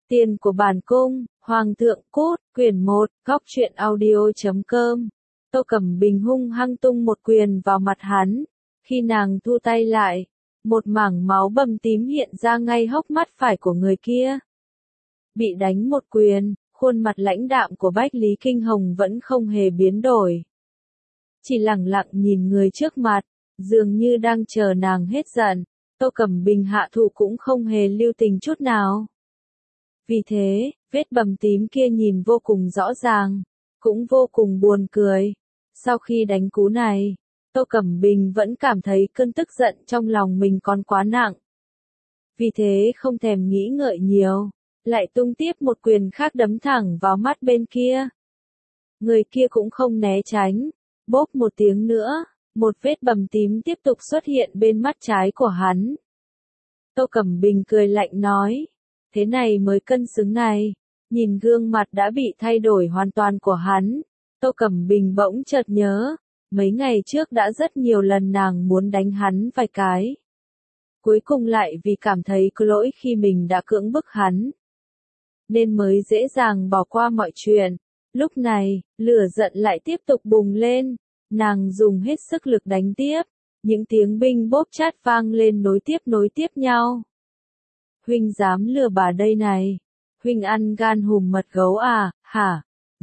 Tiền của bản cung, Hoàng thượng cút, quyển 1, góc truyện audio.com. Tô Cẩm Bình hung hăng tung một quyền vào mặt hắn. Khi nàng thu tay lại, một mảng máu bầm tím hiện ra ngay hốc mắt phải của người kia. Bị đánh một quyền, khuôn mặt lãnh đạm của Bách Lý Kinh Hồng vẫn không hề biến đổi. Chỉ lẳng lặng nhìn người trước mặt, dường như đang chờ nàng hết giận. Tô Cẩm Bình hạ thủ cũng không hề lưu tình chút nào. Vì thế, vết bầm tím kia nhìn vô cùng rõ ràng, cũng vô cùng buồn cười. Sau khi đánh cú này, Tô Cẩm Bình vẫn cảm thấy cơn tức giận trong lòng mình còn quá nặng. Vì thế không thèm nghĩ ngợi nhiều, lại tung tiếp một quyền khác đấm thẳng vào mắt bên kia. Người kia cũng không né tránh, bốp một tiếng nữa, một vết bầm tím tiếp tục xuất hiện bên mắt trái của hắn. Tô Cẩm Bình cười lạnh nói, thế này mới cân xứng này. Nhìn gương mặt đã bị thay đổi hoàn toàn của hắn, Tô Cẩm Bình bỗng chợt nhớ, mấy ngày trước đã rất nhiều lần nàng muốn đánh hắn vài cái. Cuối cùng lại vì cảm thấy có lỗi khi mình đã cưỡng bức hắn, nên mới dễ dàng bỏ qua mọi chuyện. Lúc này, lửa giận lại tiếp tục bùng lên, nàng dùng hết sức lực đánh tiếp, những tiếng binh bốp chát vang lên nối tiếp nhau. Huynh dám lừa bà đây này, huynh ăn gan hùm mật gấu à, hả?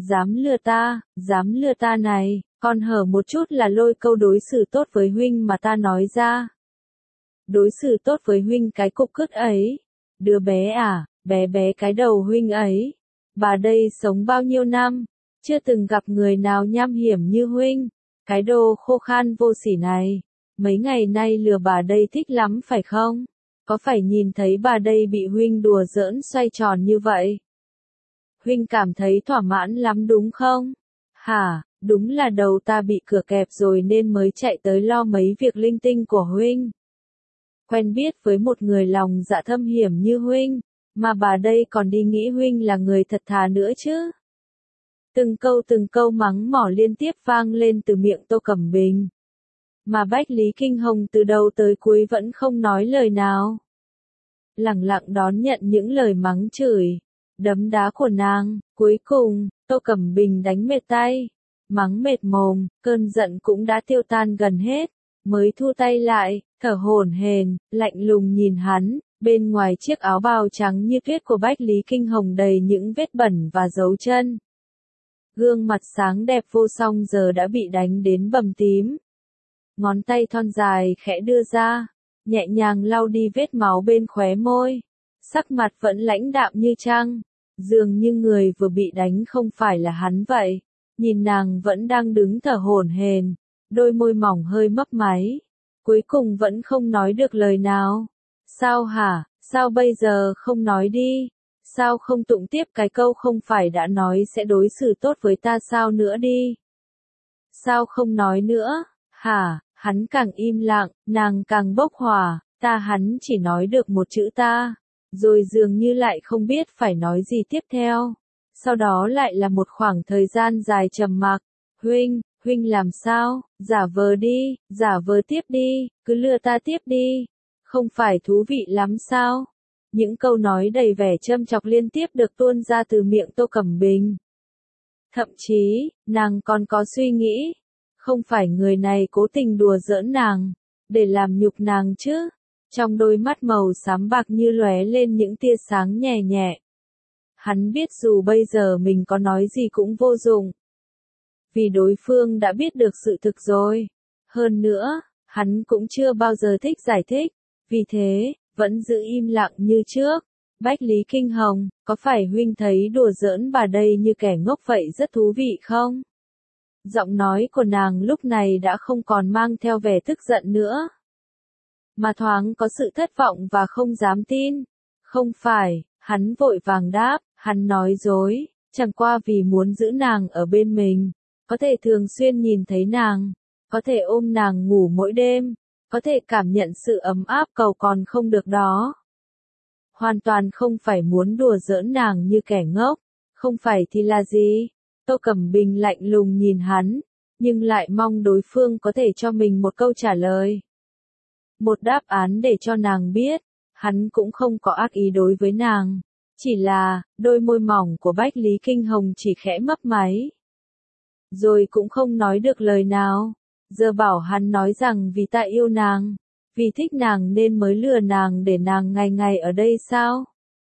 Dám lừa ta này, còn hở một chút là lôi câu đối xử tốt với huynh mà ta nói ra. Đối xử tốt với huynh cái cục cứt ấy, đứa bé à, bé cái đầu huynh ấy. Bà đây sống bao nhiêu năm, chưa từng gặp người nào nham hiểm như huynh, cái đồ khô khan vô sỉ này. Mấy ngày nay lừa bà đây thích lắm phải không? Có phải nhìn thấy bà đây bị huynh đùa giỡn xoay tròn như vậy? Huynh cảm thấy thỏa mãn lắm đúng không? Hả, đúng là đầu ta bị cửa kẹp rồi nên mới chạy tới lo mấy việc linh tinh của huynh. Quen biết với một người lòng dạ thâm hiểm như huynh, mà bà đây còn đi nghĩ huynh là người thật thà nữa chứ. Từng câu mắng mỏ liên tiếp vang lên từ miệng Tô Cẩm Bình. Mà Bách Lý Kinh Hồng từ đầu tới cuối vẫn không nói lời nào. Lẳng lặng đón nhận những lời mắng chửi, đấm đá của nàng. Cuối cùng, Tô Cẩm Bình đánh mệt tay, mắng mệt mồm, cơn giận cũng đã tiêu tan gần hết, mới thu tay lại, thở hổn hển, lạnh lùng nhìn hắn. Bên ngoài chiếc áo bào trắng như tuyết của Bách Lý Kinh Hồng đầy những vết bẩn và dấu chân. Gương mặt sáng đẹp vô song giờ đã bị đánh đến bầm tím. Ngón tay thon dài khẽ đưa ra, nhẹ nhàng lau đi vết máu bên khóe môi. Sắc mặt vẫn lãnh đạm như trăng, dường như người vừa bị đánh không phải là hắn vậy. Nhìn nàng vẫn đang đứng thở hổn hển, đôi môi mỏng hơi mấp máy, cuối cùng vẫn không nói được lời nào. Sao hả, sao bây giờ không nói đi? Sao không tụng tiếp cái câu không phải đã nói sẽ đối xử tốt với ta sao nữa đi? Sao không nói nữa, hả? Hắn càng im lặng, nàng càng bốc hỏa, hắn chỉ nói được một chữ ta, rồi dường như lại không biết phải nói gì tiếp theo. Sau đó lại là một khoảng thời gian dài trầm mặc. Huynh làm sao? Giả vờ tiếp đi, cứ lừa ta tiếp đi. Không phải thú vị lắm sao? Những câu nói đầy vẻ châm chọc liên tiếp được tuôn ra từ miệng Tô Cẩm Bình. Thậm chí, nàng còn có suy nghĩ, không phải người này cố tình đùa giỡn nàng, để làm nhục nàng chứ. Trong đôi mắt màu xám bạc như lóe lên những tia sáng nhẹ nhẹ. Hắn biết dù bây giờ mình có nói gì cũng vô dụng. Vì đối phương đã biết được sự thực rồi. Hơn nữa, hắn cũng chưa bao giờ thích giải thích. Vì thế, vẫn giữ im lặng như trước. Bách Lý Kinh Hồng, có phải huynh thấy đùa giỡn bà đây như kẻ ngốc vậy rất thú vị không? Giọng nói của nàng lúc này đã không còn mang theo vẻ tức giận nữa, mà thoáng có sự thất vọng và không dám tin. Không phải, hắn vội vàng đáp, hắn nói dối, chẳng qua vì muốn giữ nàng ở bên mình, có thể thường xuyên nhìn thấy nàng, có thể ôm nàng ngủ mỗi đêm, có thể cảm nhận sự ấm áp cầu còn không được đó. Hoàn toàn không phải muốn đùa giỡn nàng như kẻ ngốc, không phải thì là gì? Tô Cẩm Bình lạnh lùng nhìn hắn, nhưng lại mong đối phương có thể cho mình một câu trả lời. Một đáp án để cho nàng biết, hắn cũng không có ác ý đối với nàng, Chỉ là, đôi môi mỏng của Bách Lý Kinh Hồng chỉ khẽ mấp máy. Rồi cũng không nói được lời nào. Giờ bảo hắn nói rằng vì ta yêu nàng, vì thích nàng nên mới lừa nàng để nàng ngày ngày ở đây sao?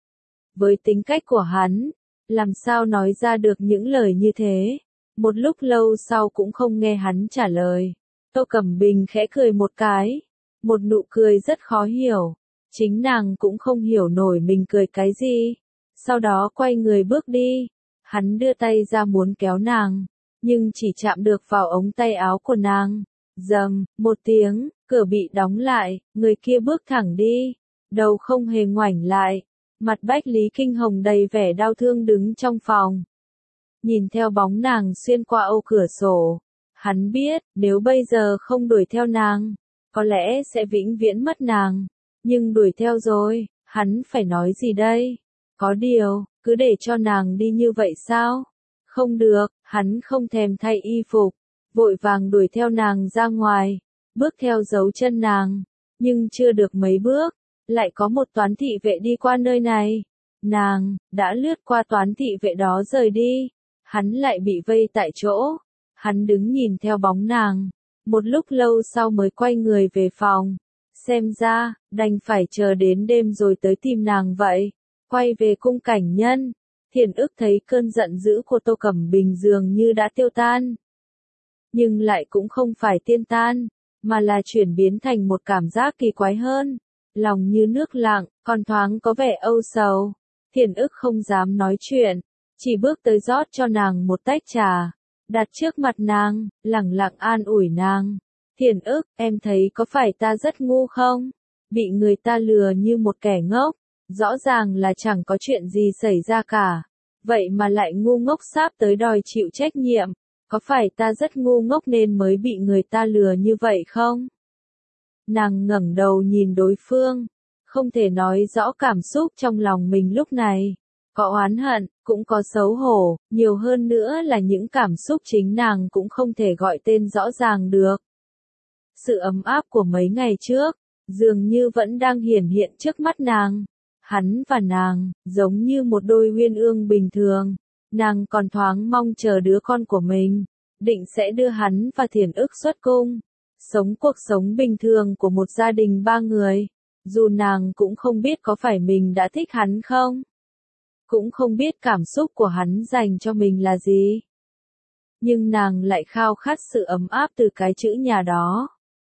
Với tính cách của hắn, làm sao nói ra được những lời như thế? Một lúc lâu sau cũng không nghe hắn trả lời. Tô Cẩm Bình khẽ cười một cái, một nụ cười rất khó hiểu. Chính nàng cũng không hiểu nổi mình cười cái gì. Sau đó quay người bước đi. Hắn đưa tay ra muốn kéo nàng, nhưng chỉ chạm được vào ống tay áo của nàng. Rầm, một tiếng, cửa bị đóng lại, người kia bước thẳng đi, đầu không hề ngoảnh lại. Mặt Bách Lý Kinh Hồng đầy vẻ đau thương đứng trong phòng. Nhìn theo bóng nàng xuyên qua ô cửa sổ. Hắn biết, nếu bây giờ không đuổi theo nàng, có lẽ sẽ vĩnh viễn mất nàng. Nhưng đuổi theo rồi, hắn phải nói gì đây? Có điều, cứ để cho nàng đi như vậy sao? Không được, hắn không thèm thay y phục, vội vàng đuổi theo nàng ra ngoài, bước theo dấu chân nàng. Nhưng chưa được mấy bước, lại có một toán thị vệ đi qua nơi này. Nàng đã lướt qua toán thị vệ đó rời đi. Hắn lại bị vây tại chỗ. Hắn đứng nhìn theo bóng nàng. Một lúc lâu sau mới quay người về phòng. Xem ra, đành phải chờ đến đêm rồi tới tìm nàng vậy. Quay về cung cảnh nhân. Thiền ức thấy cơn giận dữ của Tô Cẩm Bình dường như đã tiêu tan. Nhưng lại cũng không phải tiên tan, mà là chuyển biến thành một cảm giác kỳ quái hơn. Lòng như nước lặng, còn thoáng có vẻ âu sầu. Thiền ức không dám nói chuyện, chỉ bước tới rót cho nàng một tách trà, đặt trước mặt nàng, lẳng lặng an ủi nàng. Thiền ức, em thấy có phải ta rất ngu không? Bị người ta lừa như một kẻ ngốc, rõ ràng là chẳng có chuyện gì xảy ra cả. Vậy mà lại ngu ngốc sắp tới đòi chịu trách nhiệm. Có phải ta rất ngu ngốc nên mới bị người ta lừa như vậy không? Nàng ngẩng đầu nhìn đối phương, không thể nói rõ cảm xúc trong lòng mình lúc này. Có oán hận, cũng có xấu hổ, nhiều hơn nữa là những cảm xúc chính nàng cũng không thể gọi tên rõ ràng được. Sự ấm áp của mấy ngày trước, dường như vẫn đang hiển hiện trước mắt nàng. Hắn và nàng, giống như một đôi uyên ương bình thường. Nàng còn thoáng mong chờ đứa con của mình, định sẽ đưa hắn và Thiền ức xuất cung, sống cuộc sống bình thường của một gia đình 3 người. Dù nàng cũng không biết có phải mình đã thích hắn không, cũng không biết cảm xúc của hắn dành cho mình là gì. Nhưng nàng lại khao khát sự ấm áp từ cái chữ nhà đó.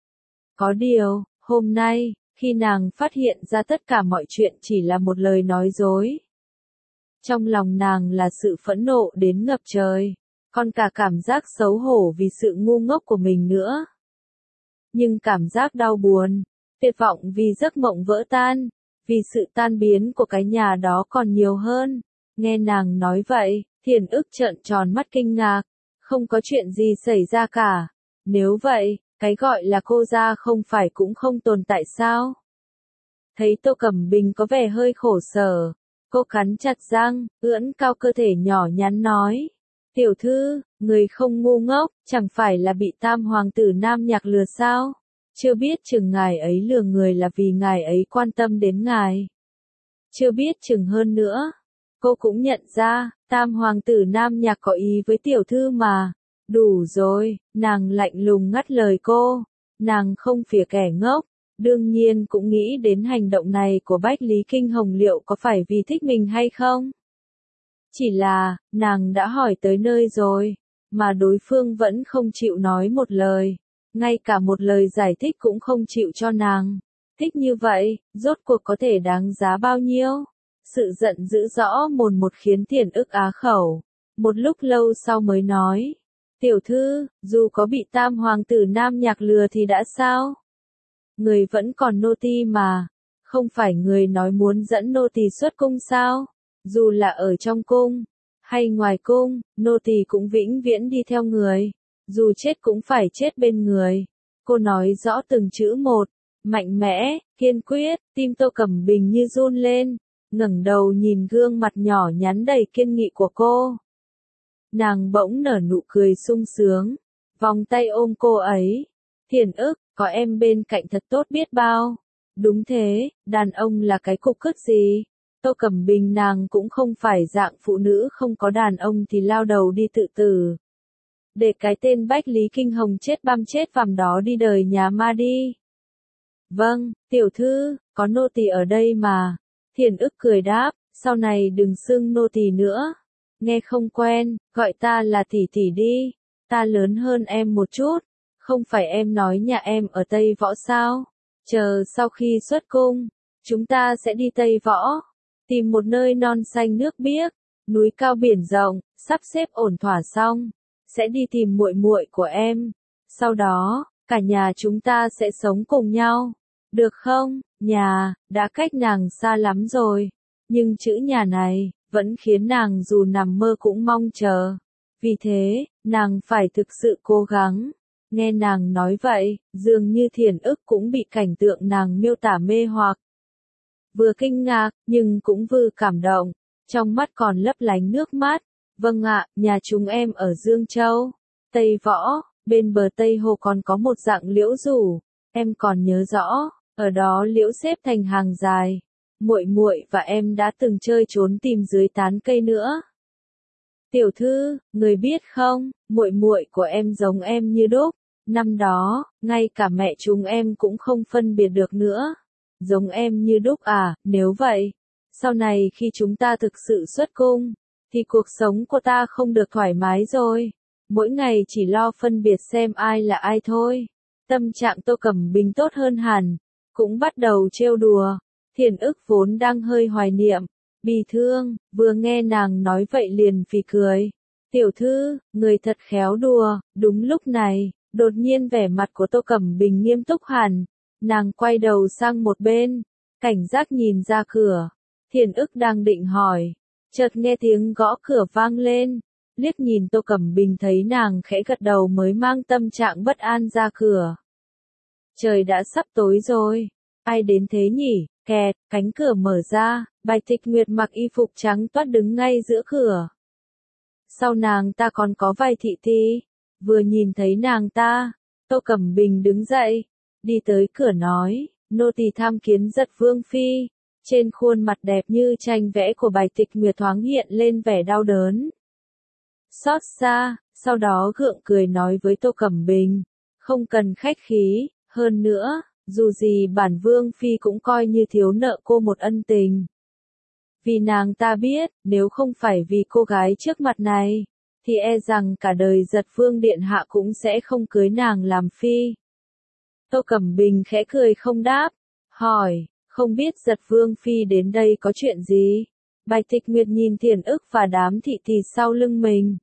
Có điều, hôm nay, khi nàng phát hiện ra tất cả mọi chuyện chỉ là một lời nói dối, trong lòng nàng là sự phẫn nộ đến ngập trời, còn cả cảm giác xấu hổ vì sự ngu ngốc của mình nữa. Nhưng cảm giác đau buồn, tuyệt vọng vì giấc mộng vỡ tan, vì sự tan biến của cái nhà đó còn nhiều hơn. Nghe nàng nói vậy, Thiền ức trợn tròn mắt kinh ngạc, không có chuyện gì xảy ra cả. Nếu vậy, cái gọi là cô gia không phải cũng không tồn tại sao? Thấy Tô Cẩm Bình có vẻ hơi khổ sở, cô cắn chặt răng, ưỡn cao cơ thể nhỏ nhắn nói. Tiểu thư, người không ngu ngốc, chẳng phải là bị tam hoàng tử Nam Nhạc lừa sao? Chưa biết chừng ngài ấy lừa người là vì ngài ấy quan tâm đến ngài. Chưa biết chừng hơn nữa, cô cũng nhận ra, tam hoàng tử Nam Nhạc có ý với tiểu thư mà. Đủ rồi, nàng lạnh lùng ngắt lời cô. Nàng không phỉa kẻ ngốc, đương nhiên cũng nghĩ đến hành động này của Bách Lý Kinh Hồng liệu có phải vì thích mình hay không. Chỉ là, nàng đã hỏi tới nơi rồi, mà đối phương vẫn không chịu nói một lời, ngay cả một lời giải thích cũng không chịu cho nàng. Thích như vậy, rốt cuộc có thể đáng giá bao nhiêu? Sự giận dữ rõ mồn một khiến Thiền ức á khẩu. Một lúc lâu sau mới nói. Tiểu thư, dù có bị tam hoàng tử Nam Nhạc lừa thì đã sao? Người vẫn còn nô tỳ mà. Không phải người nói muốn dẫn nô tỳ xuất cung sao? Dù là ở trong cung, hay ngoài cung, nô tỳ cũng vĩnh viễn đi theo người. Dù chết cũng phải chết bên người. Cô nói rõ từng chữ một, mạnh mẽ, kiên quyết, tim Tô Cẩm Bình như run lên, ngẩng đầu nhìn gương mặt nhỏ nhắn đầy kiên nghị của cô. Nàng bỗng nở nụ cười sung sướng, vòng tay ôm cô ấy. Thiền ức, có em bên cạnh thật tốt biết bao. Đúng thế, đàn ông là cái cục cứt gì? Tô Cẩm Bình nàng cũng không phải dạng phụ nữ không có đàn ông thì lao đầu đi tự tử. Để cái tên Bách Lý Kinh Hồng chết băm chết vằm đó đi đời nhà ma đi. Vâng, tiểu thư, có nô tỳ ở đây mà. Thiền ức cười đáp, sau này đừng xưng nô tỳ nữa. Nghe không quen, gọi ta là tỷ tỷ đi. Ta lớn hơn em một chút. Không phải em nói nhà em ở Tây Võ sao? Chờ sau khi xuất cung, chúng ta sẽ đi Tây Võ. Tìm một nơi non xanh nước biếc, núi cao biển rộng, sắp xếp ổn thỏa xong. Sẽ đi tìm muội muội của em. Sau đó, cả nhà chúng ta sẽ sống cùng nhau. Được không? Nhà, đã cách nàng xa lắm rồi. Nhưng chữ nhà này, vẫn khiến nàng dù nằm mơ cũng mong chờ. Vì thế, nàng phải thực sự cố gắng. Nghe nàng nói vậy, dường như Thiền ức cũng bị cảnh tượng nàng miêu tả mê hoặc. Vừa kinh ngạc, nhưng cũng vừa cảm động. Trong mắt còn lấp lánh nước mắt. Vâng ạ, nhà chúng em ở Dương Châu, Tây Võ, bên bờ Tây Hồ còn có một dạng liễu rủ, em còn nhớ rõ, ở đó liễu xếp thành hàng dài. Muội muội và em đã từng chơi trốn tìm dưới tán cây nữa. Tiểu thư, người biết không, muội muội của em giống em như đúc, năm đó, ngay cả mẹ chúng em cũng không phân biệt được nữa. Giống em như đúc à, nếu vậy, sau này khi chúng ta thực sự xuất cung, thì cuộc sống của ta không được thoải mái rồi. Mỗi ngày chỉ lo phân biệt xem ai là ai thôi. Tâm trạng Tô Cẩm Bình tốt hơn hẳn, cũng bắt đầu trêu đùa. Thiền ức vốn đang hơi hoài niệm, bi thương, vừa nghe nàng nói vậy liền phì cười. Tiểu thư, người thật khéo đùa. Đúng lúc này, đột nhiên vẻ mặt của Tô Cẩm Bình nghiêm túc hẳn. Nàng quay đầu sang một bên, cảnh giác nhìn ra cửa. Thiền ức đang định hỏi, chợt nghe tiếng gõ cửa vang lên, liếc nhìn Tô Cẩm Bình thấy nàng khẽ gật đầu mới mang tâm trạng bất an ra cửa. Trời đã sắp tối rồi, ai đến thế nhỉ? Kẹt, cánh cửa mở ra, Bạch Tịch Nguyệt mặc y phục trắng toát đứng ngay giữa cửa. Sau nàng ta còn có vài thị thi, vừa nhìn thấy nàng ta, Tô Cẩm Bình đứng dậy, đi tới cửa nói, nô tỳ tham kiến Giật Vương phi. Trên khuôn mặt đẹp như tranh vẽ của Bạch Tịch Nguyệt thoáng hiện lên vẻ đau đớn. Xót xa, sau đó gượng cười nói với Tô Cẩm Bình, không cần khách khí, hơn nữa, dù gì bản Vương phi cũng coi như thiếu nợ cô một ân tình. Vì nàng ta biết, nếu không phải vì cô gái trước mặt này, thì e rằng cả đời Giật Vương điện hạ cũng sẽ không cưới nàng làm phi. Tô Cẩm Bình khẽ cười không đáp, hỏi, không biết Giật Vương phi đến đây có chuyện gì? Bạch Tịch Nguyệt nhìn Thiền ức và đám thị tỳ sau lưng mình.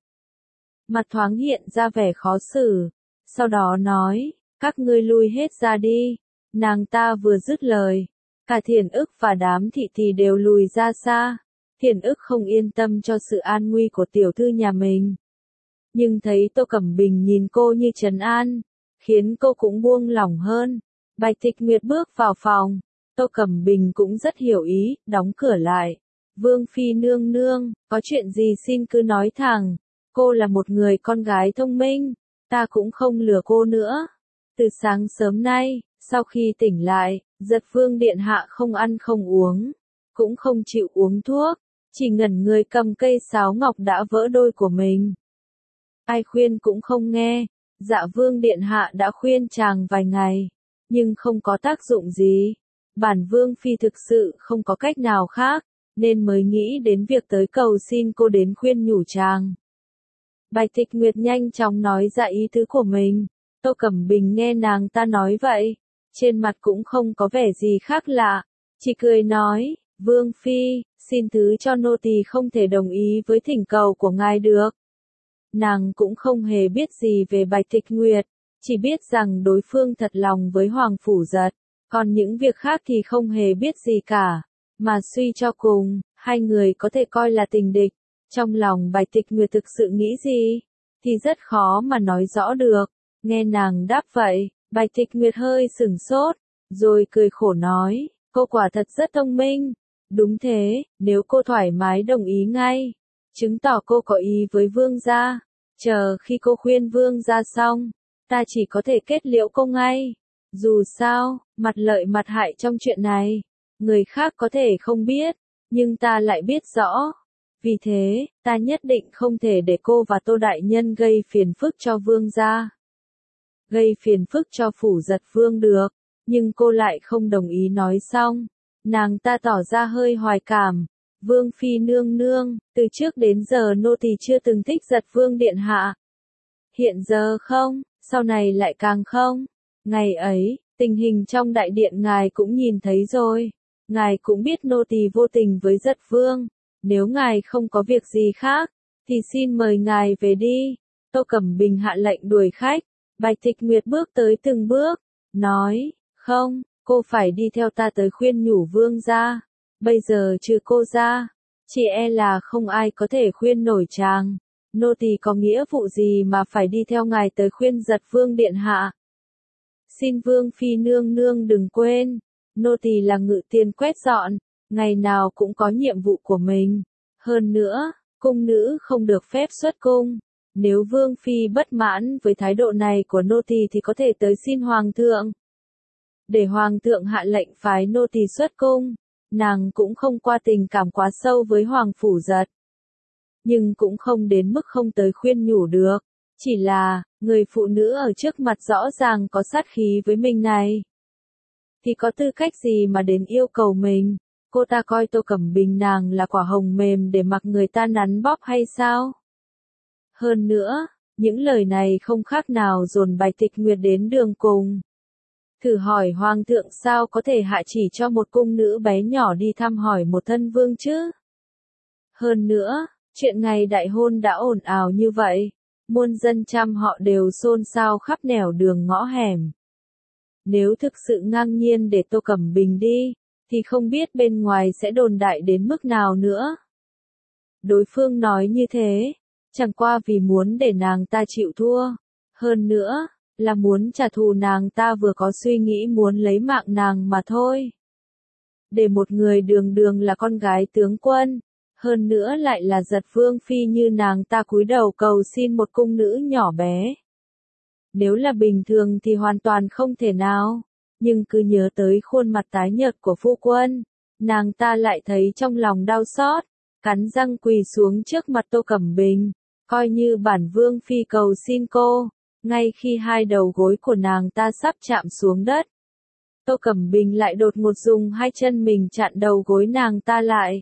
Mặt thoáng hiện ra vẻ khó xử, sau đó nói, các ngươi lui hết ra đi. Nàng ta vừa dứt lời, cả Thiền ức và đám thị tỳ đều lùi ra xa. Thiền ức không yên tâm cho sự an nguy của tiểu thư nhà mình. Nhưng thấy Tô Cẩm Bình nhìn cô như trấn an, khiến cô cũng buông lỏng hơn. Bạch Tịch Nguyệt bước vào phòng, Tô Cẩm Bình cũng rất hiểu ý, đóng cửa lại. Vương phi nương nương, có chuyện gì xin cứ nói thẳng. Cô là một người con gái thông minh, ta cũng không lừa cô nữa. Từ sáng sớm nay, sau khi tỉnh lại, Giật Vương điện hạ không ăn không uống, cũng không chịu uống thuốc, chỉ ngẩn người cầm cây sáo ngọc đã vỡ đôi của mình. Ai khuyên cũng không nghe, Dạ Vương điện hạ đã khuyên chàng vài ngày, nhưng không có tác dụng gì. Bản Vương phi thực sự không có cách nào khác, nên mới nghĩ đến việc tới cầu xin cô đến khuyên nhủ chàng. Bạch Tịch Nguyệt nhanh chóng nói ra ý tứ của mình. Tô Cẩm Bình nghe nàng ta nói vậy, trên mặt cũng không có vẻ gì khác lạ, chỉ cười nói, Vương phi, xin thứ cho nô tỳ không thể đồng ý với thỉnh cầu của ngài được. Nàng cũng không hề biết gì về Bạch Tịch Nguyệt, chỉ biết rằng đối phương thật lòng với Hoàng Phủ Giật, còn những việc khác thì không hề biết gì cả, mà suy cho cùng, hai người có thể coi là tình địch. Trong lòng Bạch Tịch Nguyệt thực sự nghĩ gì, thì rất khó mà nói rõ được. Nghe nàng đáp vậy, Bạch Tịch Nguyệt hơi sửng sốt, rồi cười khổ nói, cô quả thật rất thông minh. Đúng thế, nếu cô thoải mái đồng ý ngay, chứng tỏ cô có ý với vương gia. Chờ khi cô khuyên vương gia xong, ta chỉ có thể kết liễu cô ngay. Dù sao, mặt lợi mặt hại trong chuyện này, người khác có thể không biết, nhưng ta lại biết rõ. Vì thế, ta nhất định không thể để cô và Tô Đại Nhân gây phiền phức cho vương gia. Gây phiền phức cho phủ giật vương được, nhưng cô lại không đồng ý nói xong. Nàng ta tỏ ra hơi hoài cảm. Vương phi nương nương, từ trước đến giờ nô tỳ chưa từng thích giật vương điện hạ. Hiện giờ không, sau này lại càng không. Ngày ấy, tình hình trong đại điện ngài cũng nhìn thấy rồi. Ngài cũng biết nô tỳ vô tình với giật vương. Nếu ngài không có việc gì khác, thì xin mời ngài về đi. Tô Cẩm Bình hạ lệnh đuổi khách. Bạch Tịch Nguyệt bước tới từng bước, nói, không, cô phải đi theo ta tới khuyên nhủ vương gia. Bây giờ trừ cô ra, chỉ e là không ai có thể khuyên nổi chàng. Nô tỳ có nghĩa vụ gì mà phải đi theo ngài tới khuyên giật vương điện hạ. Xin vương phi nương nương đừng quên, nô tỳ là ngự tiền quét dọn, ngày nào cũng có nhiệm vụ của mình. Hơn nữa, cung nữ không được phép xuất cung. Nếu vương phi bất mãn với thái độ này của nô tỳ thì có thể tới xin hoàng thượng. Để hoàng thượng hạ lệnh phái nô tỳ xuất cung. Nàng cũng không qua tình cảm quá sâu với hoàng phủ giật. Nhưng cũng không đến mức không tới khuyên nhủ được. Chỉ là, người phụ nữ ở trước mặt rõ ràng có sát khí với mình này. Thì có tư cách gì mà đến yêu cầu mình? Cô ta coi Tô Cẩm Bình nàng là quả hồng mềm để mặc người ta nắn bóp hay sao? Hơn nữa, những lời này không khác nào dồn Bạch Tịch Nguyệt đến đường cùng. Thử hỏi hoàng thượng sao có thể hạ chỉ cho một cung nữ bé nhỏ đi thăm hỏi một thân vương chứ? Hơn nữa, chuyện ngày đại hôn đã ồn ào như vậy, muôn dân trăm họ đều xôn xao khắp nẻo đường ngõ hẻm. Nếu thực sự ngang nhiên để Tô Cẩm Bình đi, thì không biết bên ngoài sẽ đồn đại đến mức nào nữa. Đối phương nói như thế, chẳng qua vì muốn để nàng ta chịu thua. Hơn nữa, là muốn trả thù nàng ta vừa có suy nghĩ muốn lấy mạng nàng mà thôi. Để một người đường đường là con gái tướng quân, hơn nữa lại là giật vương phi như nàng ta cúi đầu cầu xin một cung nữ nhỏ bé. Nếu là bình thường thì hoàn toàn không thể nào, nhưng cứ nhớ tới khuôn mặt tái nhợt của phu quân, nàng ta lại thấy trong lòng đau xót, cắn răng quỳ xuống trước mặt Tô Cẩm Bình, coi như bản vương phi cầu xin cô. Ngay khi hai đầu gối của nàng ta sắp chạm xuống đất, Tô Cẩm Bình lại đột ngột dùng hai chân mình chặn đầu gối nàng ta lại.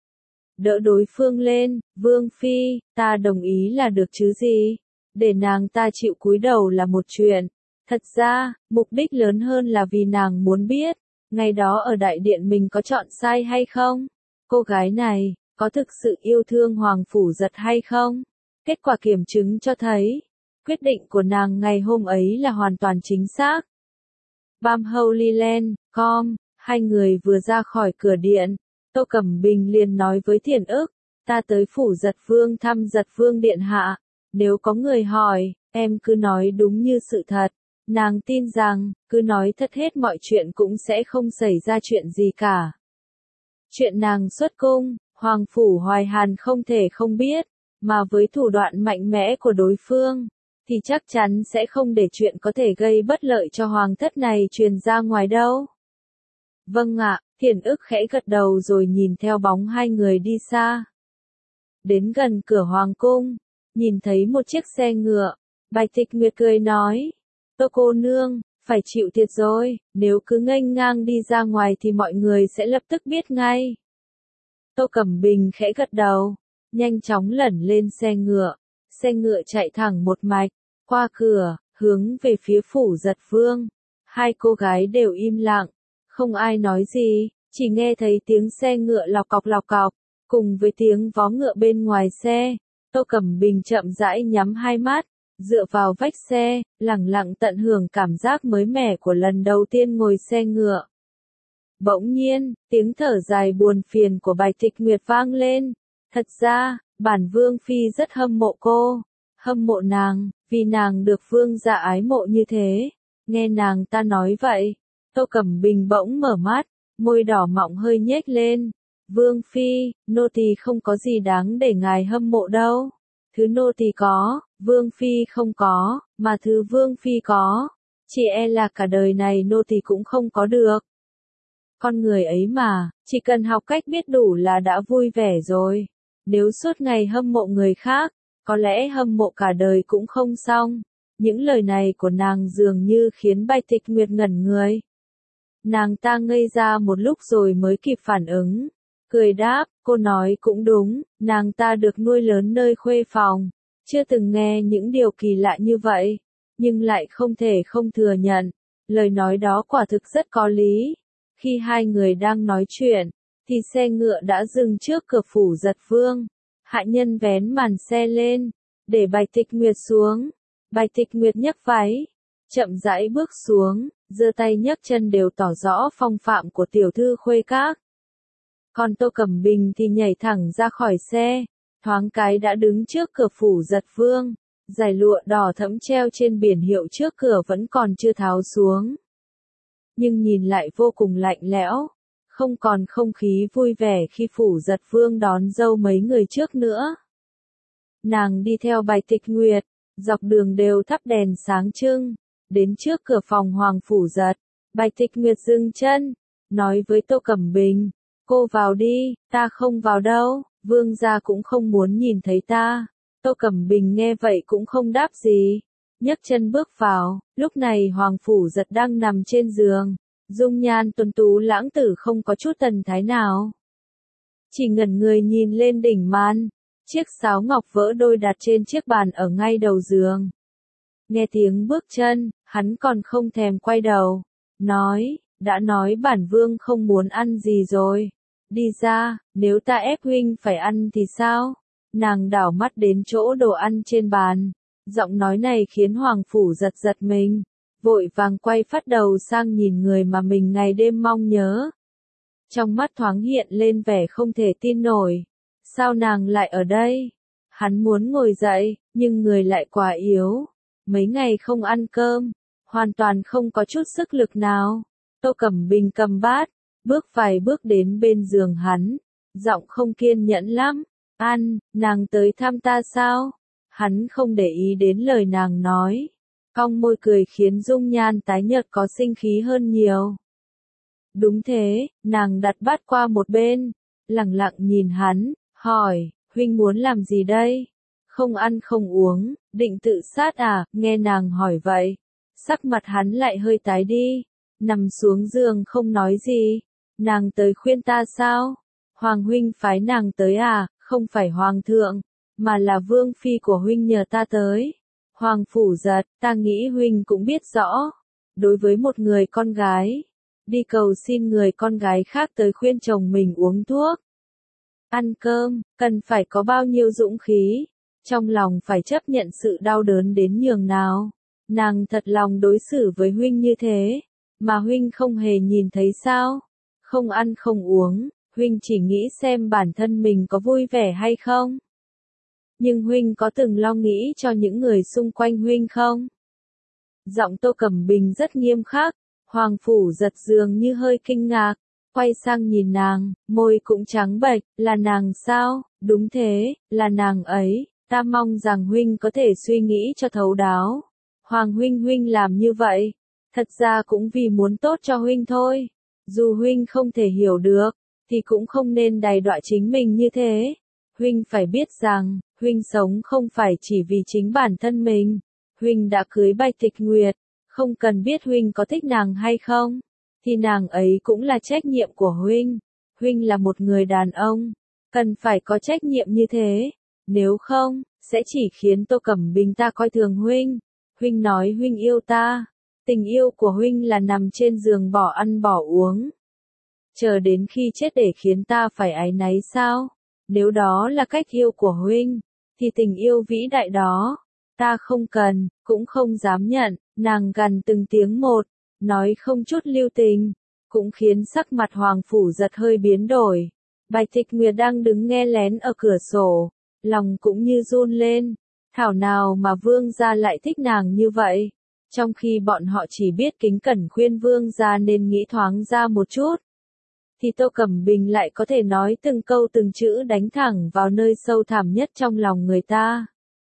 Đỡ đối phương lên, vương phi, ta đồng ý là được chứ gì, để nàng ta chịu cúi đầu là một chuyện. Thật ra, mục đích lớn hơn là vì nàng muốn biết, ngày đó ở đại điện mình có chọn sai hay không? Cô gái này, có thực sự yêu thương hoàng phủ giật hay không? Kết quả kiểm chứng cho thấy, quyết định của nàng ngày hôm ấy là hoàn toàn chính xác. Bam Holy Land, hai người vừa ra khỏi cửa điện, Tô Cẩm Bình liền nói với Thiền Ức, ta tới phủ giật vương thăm giật vương điện hạ, nếu có người hỏi, em cứ nói đúng như sự thật. Nàng tin rằng, cứ nói thật hết mọi chuyện cũng sẽ không xảy ra chuyện gì cả. Chuyện nàng xuất cung, Hoàng phủ Hoài Hàn không thể không biết, mà với thủ đoạn mạnh mẽ của đối phương, thì chắc chắn sẽ không để chuyện có thể gây bất lợi cho hoàng thất này truyền ra ngoài đâu. Vâng ạ, Thiền Ức khẽ gật đầu rồi nhìn theo bóng hai người đi xa. Đến gần cửa hoàng cung, nhìn thấy một chiếc xe ngựa, Bạch Tịch Nguyệt cười nói, Tô cô nương, phải chịu thiệt rồi, nếu cứ nghênh ngang đi ra ngoài thì mọi người sẽ lập tức biết ngay. Tô Cẩm Bình khẽ gật đầu, nhanh chóng lẩn lên xe ngựa chạy thẳng một mạch, qua cửa, hướng về phía phủ giật vương. Hai cô gái đều im lặng, không ai nói gì, chỉ nghe thấy tiếng xe ngựa lọc cọc, cùng với tiếng vó ngựa bên ngoài xe. Tô Cẩm Bình chậm rãi nhắm hai mắt, dựa vào vách xe, lẳng lặng tận hưởng cảm giác mới mẻ của lần đầu tiên ngồi xe ngựa. Bỗng nhiên, tiếng thở dài buồn phiền của Bạch Tịch Nguyệt vang lên. Thật ra, bản vương phi rất hâm mộ cô, hâm mộ nàng, vì nàng được vương gia ái mộ như thế. Nghe nàng ta nói vậy, Tô Cẩm Bình bỗng mở mắt, môi đỏ mọng hơi nhếch lên. Vương phi, nô tỳ không có gì đáng để ngài hâm mộ đâu. Thứ nô tỳ có, vương phi không có, mà thứ vương phi có, chỉ e là cả đời này nô tỳ cũng không có được. Con người ấy mà, chỉ cần học cách biết đủ là đã vui vẻ rồi. Nếu suốt ngày hâm mộ người khác, có lẽ hâm mộ cả đời cũng không xong. Những lời này của nàng dường như khiến Bạch Tịch Nguyệt ngẩn người. Nàng ta ngây ra một lúc rồi mới kịp phản ứng. Cười đáp, cô nói cũng đúng, nàng ta được nuôi lớn nơi khuê phòng. Chưa từng nghe những điều kỳ lạ như vậy, nhưng lại không thể không thừa nhận. Lời nói đó quả thực rất có lý. Khi hai người đang nói chuyện, thì xe ngựa đã dừng trước cửa phủ Giật Vương. Hạ nhân vén màn xe lên, để Bạch Tịch Nguyệt xuống. Bạch Tịch Nguyệt nhấc váy, chậm rãi bước xuống, giơ tay nhấc chân đều tỏ rõ phong phạm của tiểu thư khuê các. Còn Tô Cẩm Bình thì nhảy thẳng ra khỏi xe, thoáng cái đã đứng trước cửa phủ Giật Vương. Dải lụa đỏ thẫm treo trên biển hiệu trước cửa vẫn còn chưa tháo xuống. Nhưng nhìn lại vô cùng lạnh lẽo, không còn không khí vui vẻ khi phủ Giật Vương đón dâu mấy người trước nữa. Nàng đi theo Bạch Tịch Nguyệt, dọc đường đều thắp đèn sáng trưng, đến trước cửa phòng Hoàng Phủ Giật. Bạch Tịch Nguyệt dừng chân, nói với Tô Cẩm Bình, cô vào đi, ta không vào đâu, vương gia cũng không muốn nhìn thấy ta. Tô Cẩm Bình nghe vậy cũng không đáp gì, nhấc chân bước vào. Lúc này Hoàng Phủ Giật đang nằm trên giường, dung nhan tuấn tú lãng tử không có chút thần thái nào. Chỉ ngẩn người nhìn lên đỉnh màn, chiếc sáo ngọc vỡ đôi đặt trên chiếc bàn ở ngay đầu giường. Nghe tiếng bước chân, hắn còn không thèm quay đầu, nói, đã nói bản vương không muốn ăn gì rồi. Đi ra, nếu ta ép huynh phải ăn thì sao? Nàng đảo mắt đến chỗ đồ ăn trên bàn. Giọng nói này khiến Hoàng Phủ Giật giật mình, vội vàng quay phát đầu sang nhìn người mà mình ngày đêm mong nhớ. Trong mắt thoáng hiện lên vẻ không thể tin nổi. Sao nàng lại ở đây? Hắn muốn ngồi dậy, nhưng người lại quá yếu. Mấy ngày không ăn cơm, hoàn toàn không có chút sức lực nào. Tô Cẩm Bình cầm bát, bước vài bước đến bên giường hắn, giọng không kiên nhẫn lắm. Ăn, nàng tới thăm ta sao? Hắn không để ý đến lời nàng nói. Cong môi cười khiến dung nhan tái nhợt có sinh khí hơn nhiều. Đúng thế, nàng đặt bát qua một bên, lẳng lặng nhìn hắn, hỏi, huynh muốn làm gì đây? Không ăn không uống, định tự sát à? Nghe nàng hỏi vậy, sắc mặt hắn lại hơi tái đi, nằm xuống giường không nói gì. Nàng tới khuyên ta sao? Hoàng huynh phái nàng tới à? Không phải hoàng thượng, mà là vương phi của huynh nhờ ta tới. Hoàng Phủ Giật, ta nghĩ huynh cũng biết rõ, đối với một người con gái, đi cầu xin người con gái khác tới khuyên chồng mình uống thuốc, ăn cơm, cần phải có bao nhiêu dũng khí, trong lòng phải chấp nhận sự đau đớn đến nhường nào. Nàng thật lòng đối xử với huynh như thế, mà huynh không hề nhìn thấy sao? Không ăn không uống, huynh chỉ nghĩ xem bản thân mình có vui vẻ hay không? Nhưng huynh có từng lo nghĩ cho những người xung quanh huynh không? Giọng Tô Cẩm Bình rất nghiêm khắc, Hoàng Phủ Giật dường như hơi kinh ngạc, quay sang nhìn nàng, môi cũng trắng bệch, là nàng sao? Đúng thế, là nàng ấy, ta mong rằng huynh có thể suy nghĩ cho thấu đáo. Hoàng huynh làm như vậy, thật ra cũng vì muốn tốt cho huynh thôi. Dù huynh không thể hiểu được, thì cũng không nên đày đọa chính mình như thế. Huynh phải biết rằng, huynh sống không phải chỉ vì chính bản thân mình. Huynh đã cưới Bạch Tịch Nguyệt, không cần biết huynh có thích nàng hay không, thì nàng ấy cũng là trách nhiệm của huynh. Huynh là một người đàn ông, cần phải có trách nhiệm như thế. Nếu không, sẽ chỉ khiến Tô Cẩm Bình ta coi thường huynh. Huynh nói huynh yêu ta, tình yêu của huynh là nằm trên giường bỏ ăn bỏ uống, chờ đến khi chết để khiến ta phải áy náy sao? Nếu đó là cách yêu của huynh, thì tình yêu vĩ đại đó, ta không cần, cũng không dám nhận. Nàng gằn từng tiếng một, nói không chút lưu tình, cũng khiến sắc mặt Hoàng Phủ Giật hơi biến đổi. Bạch Tịch Nguyệt đang đứng nghe lén ở cửa sổ, lòng cũng như run lên. Thảo nào mà vương gia lại thích nàng như vậy, trong khi bọn họ chỉ biết kính cẩn khuyên vương gia nên nghĩ thoáng ra một chút, thì Tô Cẩm Bình lại có thể nói từng câu từng chữ đánh thẳng vào nơi sâu thẳm nhất trong lòng người ta.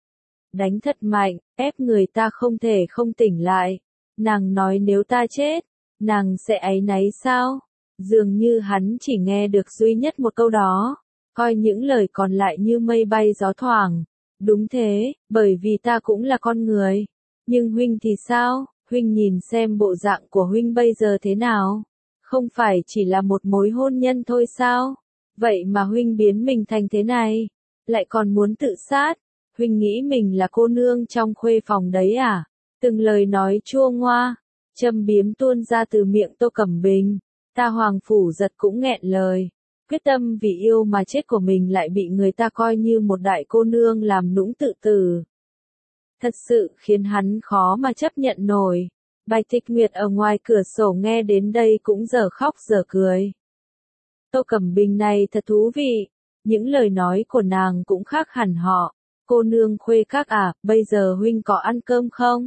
Đánh thật mạnh, ép người ta không thể không tỉnh lại. Nàng nói nếu ta chết, nàng sẽ áy náy sao? Dường như hắn chỉ nghe được duy nhất một câu đó, coi những lời còn lại như mây bay gió thoảng. Đúng thế, bởi vì ta cũng là con người. Nhưng huynh thì sao? Huynh nhìn xem bộ dạng của huynh bây giờ thế nào? Không phải chỉ là một mối hôn nhân thôi sao? Vậy mà huynh biến mình thành thế này, lại còn muốn tự sát. Huynh nghĩ mình là cô nương trong khuê phòng đấy à? Từng lời nói chua ngoa, châm biếm tuôn ra từ miệng Tô Cẩm Bình. Ta Hoàng Phủ Giật cũng nghẹn lời. Quyết tâm vì yêu mà chết của mình lại bị người ta coi như một đại cô nương làm nũng tự tử. Thật sự khiến hắn khó mà chấp nhận nổi. Bạch Tịch Nguyệt ở ngoài cửa sổ nghe đến đây cũng giờ khóc giờ cười. Tô Cẩm Bình này thật thú vị. Những lời nói của nàng cũng khác hẳn họ. Cô nương Khuê Các à, bây giờ huynh có ăn cơm không?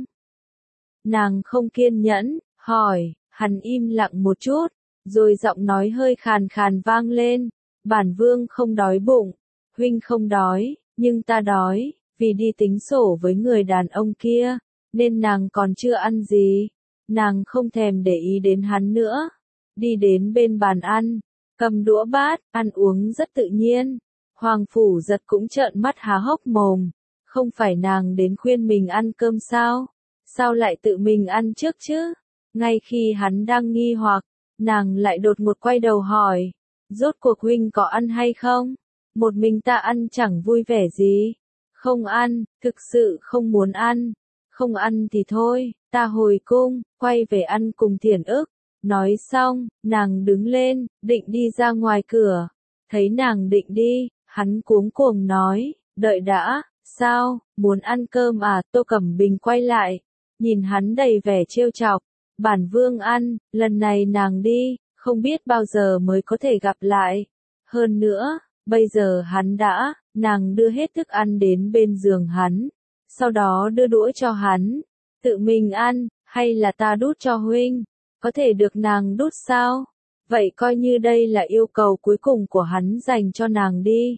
Nàng không kiên nhẫn, hỏi. Hắn im lặng một chút, rồi giọng nói hơi khàn khàn vang lên. Bản vương không đói bụng. Huynh không đói, nhưng ta đói, vì đi tính sổ với người đàn ông kia, nên nàng còn chưa ăn gì. Nàng không thèm để ý đến hắn nữa. Đi đến bên bàn ăn, cầm đũa bát, ăn uống rất tự nhiên. Hoàng Phủ Giật cũng trợn mắt há hốc mồm. Không phải nàng đến khuyên mình ăn cơm sao? Sao lại tự mình ăn trước chứ? Ngay khi hắn đang nghi hoặc, nàng lại đột ngột quay đầu hỏi. Rốt cuộc huynh có ăn hay không? Một mình ta ăn chẳng vui vẻ gì. Không ăn, thực sự không muốn ăn. Không ăn thì thôi, ta hồi cung, quay về ăn cùng Thiển Ức. Nói xong, nàng đứng lên, định đi ra ngoài cửa. Thấy nàng định đi, hắn cuống cuồng nói, đợi đã, sao, muốn ăn cơm à? Tô Cẩm Bình quay lại, nhìn hắn đầy vẻ trêu chọc. Bản vương ăn, lần này nàng đi, không biết bao giờ mới có thể gặp lại. Hơn nữa, bây giờ hắn đã, nàng đưa hết thức ăn đến bên giường hắn, sau đó đưa đũa cho hắn. Tự mình ăn, hay là ta đút cho huynh? Có thể được nàng đút sao? Vậy coi như đây là yêu cầu cuối cùng của hắn dành cho nàng đi.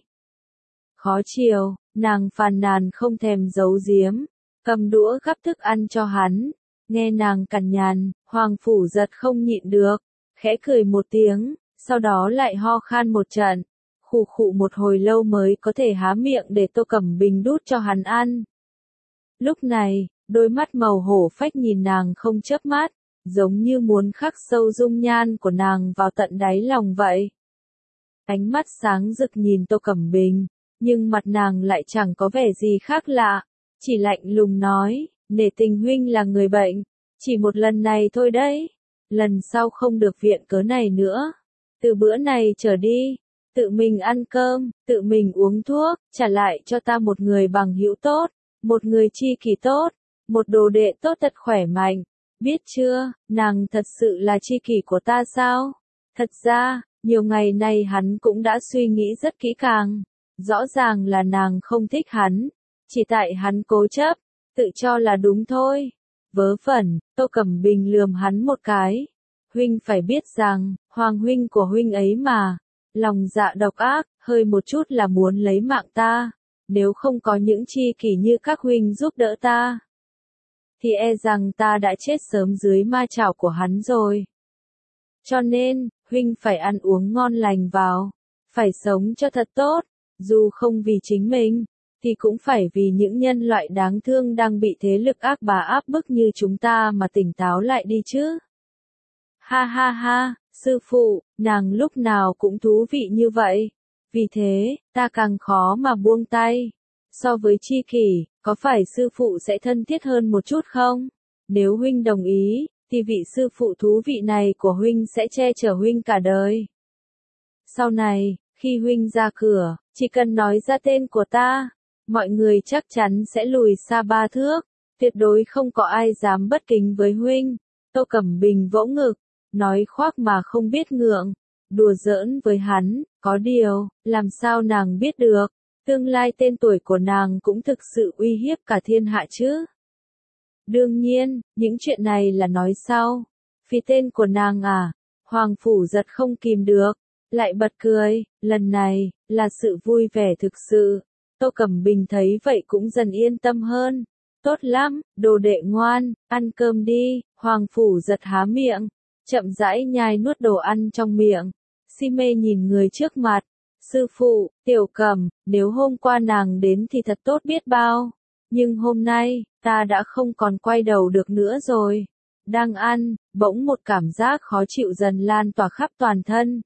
Khó chiều, nàng phàn nàn không thèm giấu giếm, cầm đũa gắp thức ăn cho hắn. Nghe nàng cằn nhằn, Hoàng Phủ Giật không nhịn được, khẽ cười một tiếng, sau đó lại ho khan một trận. Khụ khụ một hồi lâu mới có thể há miệng để Tô Cẩm Bình đút cho hắn ăn. Lúc này, đôi mắt màu hổ phách nhìn nàng không chớp mắt, giống như muốn khắc sâu dung nhan của nàng vào tận đáy lòng vậy. Ánh mắt sáng rực nhìn Tô Cẩm Bình, nhưng mặt nàng lại chẳng có vẻ gì khác lạ, chỉ lạnh lùng nói, nể tình huynh là người bệnh, chỉ một lần này thôi đấy, lần sau không được viện cớ này nữa. Từ bữa này trở đi, tự mình ăn cơm, tự mình uống thuốc, trả lại cho ta một người bằng hữu tốt, một người tri kỷ tốt, một đồ đệ tốt thật khỏe mạnh. Biết chưa, nàng thật sự là tri kỷ của ta sao? Thật ra, nhiều ngày nay hắn cũng đã suy nghĩ rất kỹ càng. Rõ ràng là nàng không thích hắn, chỉ tại hắn cố chấp, tự cho là đúng thôi. Vớ vẩn, Tô Cẩm Bình lườm hắn một cái. Huynh phải biết rằng, hoàng huynh của huynh ấy mà, lòng dạ độc ác, hơi một chút là muốn lấy mạng ta. Nếu không có những tri kỷ như các huynh giúp đỡ ta, thì e rằng ta đã chết sớm dưới ma chảo của hắn rồi. Cho nên, huynh phải ăn uống ngon lành vào, phải sống cho thật tốt, dù không vì chính mình, thì cũng phải vì những nhân loại đáng thương đang bị thế lực ác bá áp bức như chúng ta mà tỉnh táo lại đi chứ. Ha ha ha, sư phụ, nàng lúc nào cũng thú vị như vậy. Vì thế, ta càng khó mà buông tay. So với tri kỷ, có phải sư phụ sẽ thân thiết hơn một chút không? Nếu huynh đồng ý, thì vị sư phụ thú vị này của huynh sẽ che chở huynh cả đời. Sau này, khi huynh ra cửa, chỉ cần nói ra tên của ta, mọi người chắc chắn sẽ lùi xa 3 thước, tuyệt đối không có ai dám bất kính với huynh. Tô Cẩm Bình vỗ ngực, nói khoác mà không biết ngượng, đùa giỡn với hắn, có điều, làm sao nàng biết được, tương lai tên tuổi của nàng cũng thực sự uy hiếp cả thiên hạ chứ. Đương nhiên, những chuyện này là nói sau. Vì tên của nàng à, Hoàng Phủ Giật không kìm được, lại bật cười, lần này, là sự vui vẻ thực sự. Tô Cẩm Bình thấy vậy cũng dần yên tâm hơn. Tốt lắm, đồ đệ ngoan, ăn cơm đi. Hoàng Phủ Giật há miệng, chậm rãi nhai nuốt đồ ăn trong miệng. Si mê nhìn người trước mặt. Sư phụ, Tiểu Cầm, nếu hôm qua nàng đến thì thật tốt biết bao. Nhưng hôm nay, ta đã không còn quay đầu được nữa rồi. Đang ăn, bỗng một cảm giác khó chịu dần lan tỏa khắp toàn thân.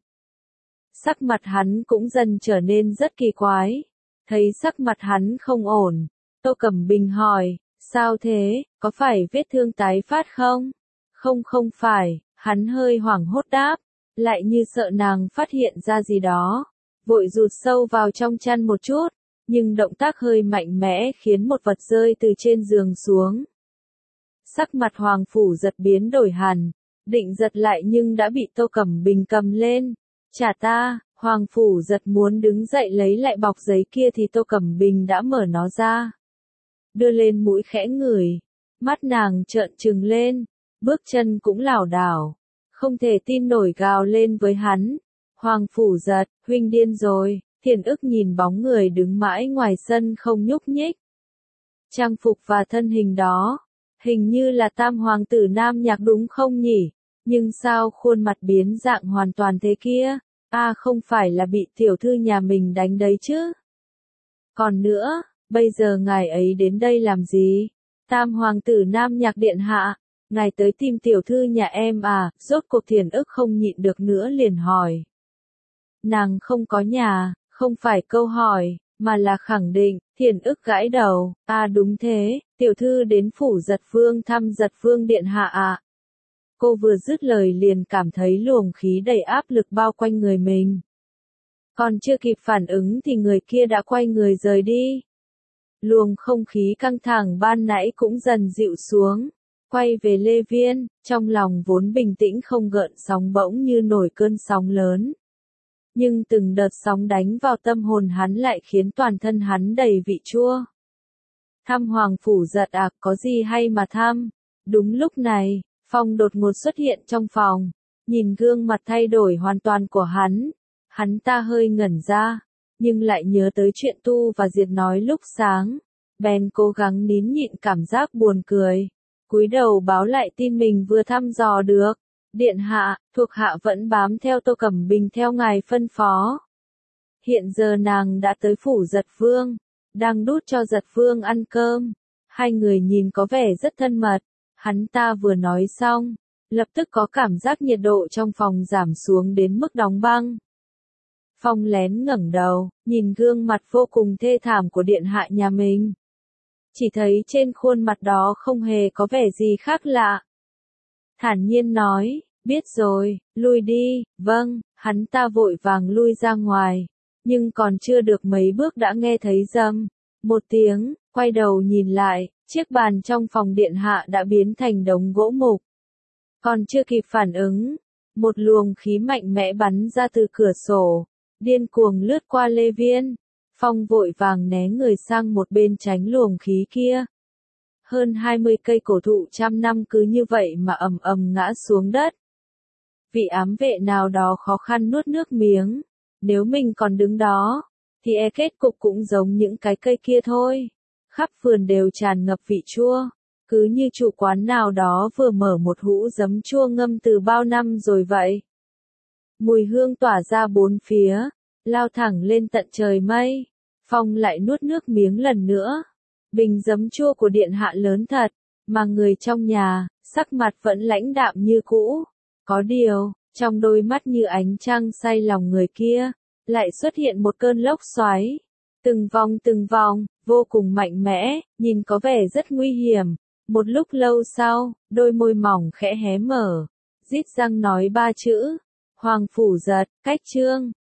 Sắc mặt hắn cũng dần trở nên rất kỳ quái. Thấy sắc mặt hắn không ổn, Tô Cẩm Bình hỏi, sao thế, có phải vết thương tái phát không? Không phải, hắn hơi hoảng hốt đáp, lại như sợ nàng phát hiện ra gì đó. Vội rụt sâu vào trong chăn một chút, nhưng động tác hơi mạnh mẽ khiến một vật rơi từ trên giường xuống. Sắc mặt Hoàng Phủ Giật biến đổi hẳn, định giật lại nhưng đã bị Tô Cẩm Bình cầm lên. Trả ta, Hoàng Phủ Giật muốn đứng dậy lấy lại bọc giấy kia thì Tô Cẩm Bình đã mở nó ra. Đưa lên mũi khẽ ngửi, mắt nàng trợn trừng lên, bước chân cũng lảo đảo, không thể tin nổi gào lên với hắn. Hoàng Phủ Giật, huynh điên rồi. Thiền ức nhìn bóng người đứng mãi ngoài sân không nhúc nhích. Trang phục và thân hình đó, hình như là tam hoàng tử Nam Nhạc đúng không nhỉ? Nhưng sao khuôn mặt biến dạng hoàn toàn thế kia? Không phải là bị tiểu thư nhà mình đánh đấy chứ? Còn nữa, bây giờ ngài ấy đến đây làm gì? Tam hoàng tử Nam Nhạc điện hạ, ngài tới tìm tiểu thư nhà em à? Rốt cuộc Thiền ức không nhịn được nữa liền hỏi. Nàng không có nhà. Không phải câu hỏi, mà là khẳng định. Thiền ức gãi đầu, đúng thế, tiểu thư đến phủ Giật Vương thăm Giật Vương điện hạ ạ. Cô vừa dứt lời liền cảm thấy luồng khí đầy áp lực bao quanh người mình. Còn chưa kịp phản ứng thì người kia đã quay người rời đi. Luồng không khí căng thẳng ban nãy cũng dần dịu xuống. Quay về Lê Viên, trong lòng vốn bình tĩnh không gợn sóng bỗng như nổi cơn sóng lớn. Nhưng từng đợt sóng đánh vào tâm hồn hắn lại khiến toàn thân hắn đầy vị chua. Thăm Hoàng Phủ Giật có gì hay mà thăm? Đúng lúc này, Phong đột ngột xuất hiện trong phòng, nhìn gương mặt thay đổi hoàn toàn của hắn ta hơi ngẩn ra, nhưng lại nhớ tới chuyện Tu và Diệt nói lúc sáng, bèn cố gắng nín nhịn cảm giác buồn cười, cúi đầu báo lại tin mình vừa thăm dò được. Điện hạ, thuộc hạ vẫn bám theo Tô Cẩm Bình theo ngài phân phó. Hiện giờ nàng đã tới phủ Giật Vương, đang đút cho Giật Vương ăn cơm. Hai người nhìn có vẻ rất thân mật. Hắn ta vừa nói xong, lập tức có cảm giác nhiệt độ trong phòng giảm xuống đến mức đóng băng. Phong lén ngẩng đầu, nhìn gương mặt vô cùng thê thảm của điện hạ nhà mình. Chỉ thấy trên khuôn mặt đó không hề có vẻ gì khác lạ. Thản nhiên nói, biết rồi, lui đi. Vâng, hắn ta vội vàng lui ra ngoài, nhưng còn chưa được mấy bước đã nghe thấy rầm một tiếng, quay đầu nhìn lại, chiếc bàn trong phòng điện hạ đã biến thành đống gỗ mục. Còn chưa kịp phản ứng, một luồng khí mạnh mẽ bắn ra từ cửa sổ, điên cuồng lướt qua Lê Viên. Phong vội vàng né người sang một bên tránh luồng khí kia. Hơn 20 cây cổ thụ trăm năm cứ như vậy mà ầm ầm ngã xuống đất. Vị ám vệ nào đó khó khăn nuốt nước miếng. Nếu mình còn đứng đó, thì kết cục cũng giống những cái cây kia thôi. Khắp vườn đều tràn ngập vị chua. Cứ như chủ quán nào đó vừa mở một hũ giấm chua ngâm từ bao năm rồi vậy. Mùi hương tỏa ra bốn phía, lao thẳng lên tận trời mây. Phong lại nuốt nước miếng lần nữa. Bình giấm chua của điện hạ lớn thật, mà người trong nhà, sắc mặt vẫn lãnh đạm như cũ. Có điều, trong đôi mắt như ánh trăng say lòng người kia, lại xuất hiện một cơn lốc xoáy. Từng vòng, vô cùng mạnh mẽ, nhìn có vẻ rất nguy hiểm. Một lúc lâu sau, đôi môi mỏng khẽ hé mở, rít răng nói ba chữ. Hoàng Phủ Giật, cách chương.